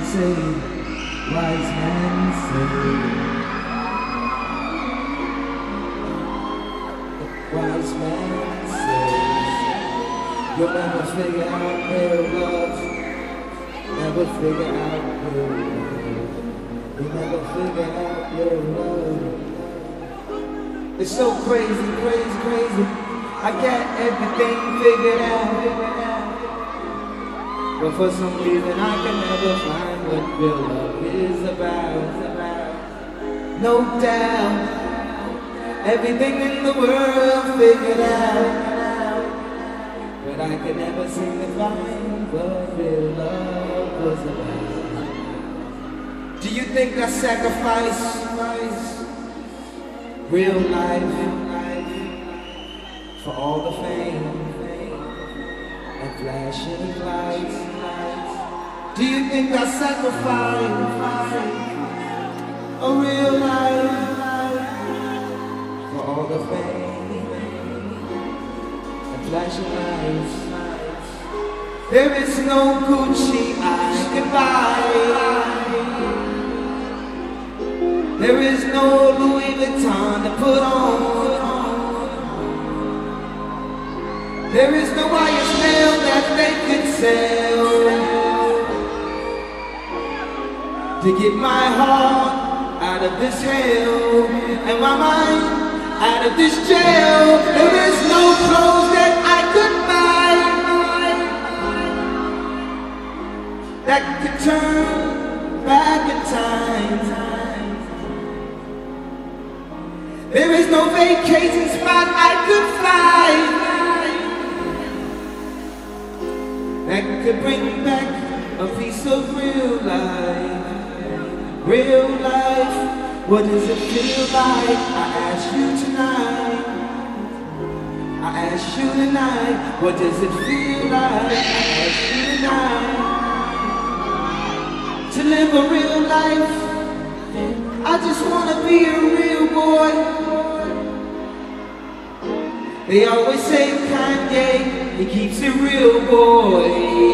say, wise men say. Wise man says, you'll never figure out real love. Never figure out real love. You'll never figure out real love. It's so crazy, crazy, crazy. I got everything figured out. But for some reason I can never find what real love is about. No doubt. Everything in the world figured out, but I could never seem to find what real love was about. Do you think I sacrifice real life for all the fame and flashing lights? Do you think I sacrifice a real life for all the fame and flashing lights? There is no Gucci I can buy. There is no Louis Vuitton to put on. There is no YSL that they could sell to get my heart out of this hell and my mind out of this jail. There is no clothes that I could buy that could turn back in time. There is no vacation spot I could find that could bring back a piece of real life. Real life. What does it feel like? I ask you tonight. I ask you tonight. What does it feel like? I ask you tonight. To live a real life. I just wanna be a real boy. They always say Kanye, he keeps it real, boy.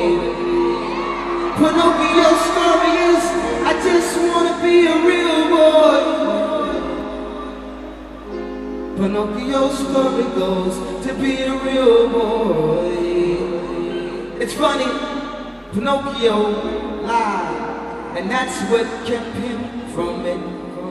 Pinocchio's story is, I just wanna be a real boy. Pinocchio's story goes to be a real boy. It's funny, Pinocchio lied, and that's what kept him from it.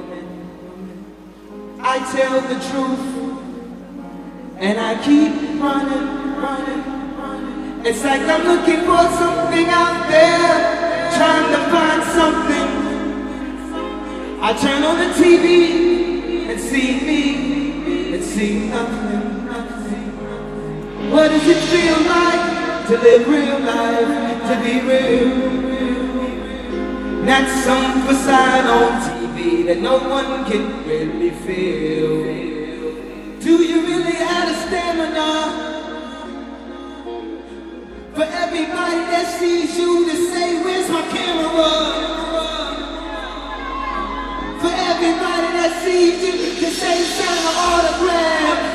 I tell the truth, and I keep running. It's like I'm looking for something out there, trying to find something. I turn on the TV and see me, and see nothing. What does it feel like to live real life, to be real? Not some facade on TV that no one can really feel. Do you really have the stamina for everybody that sees you to say, where's my camera? For everybody that sees you to say, sign an autograph.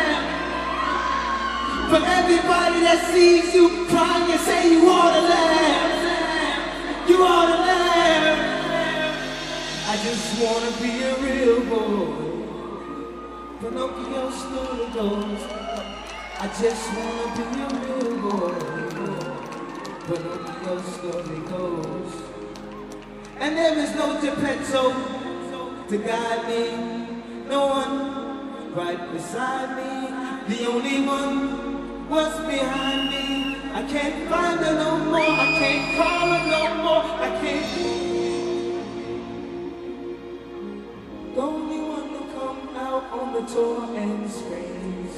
For everybody that sees you crying and say, you ought to laugh. You ought to laugh. I just wanna be a real boy. Pinocchio's story goes, I just wanna be a real boy. Pinocchio's story goes, and there is no Geppetto to guide me, no one right beside me. The only one was behind me. I can't find her no more, I can't call her no more, I can't. The only one to come out on the tour and scream.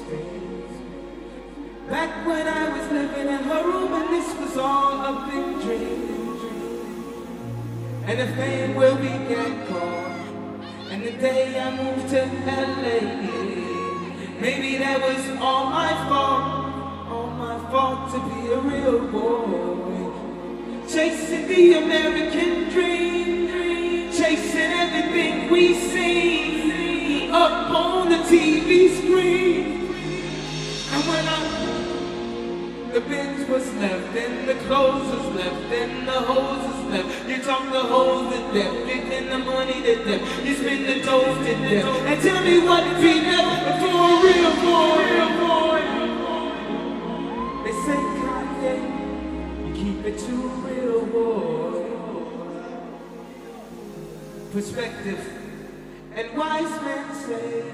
Back when I was living in her room and this was all a big dream. And the fame will be get caught. And the day I moved to LA, maybe that was all my fault to be a real boy. Chasing the American dream, chasing everything we see up on the TV screen. And The bins was left, and the clothes was left, and the hose was left. You talk the hoes to death, getting the money to death. You spend the toes to death. And tell me what be left for a real boy. They say Kanye, you keep it too real, boy. Perspective, and wise men say,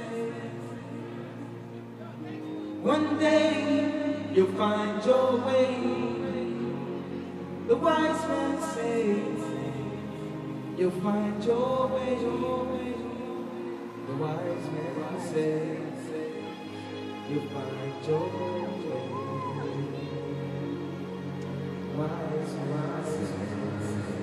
one day you'll find your way. The wise men say, you'll find your way. The wise men say, you'll find your way. Wise men say.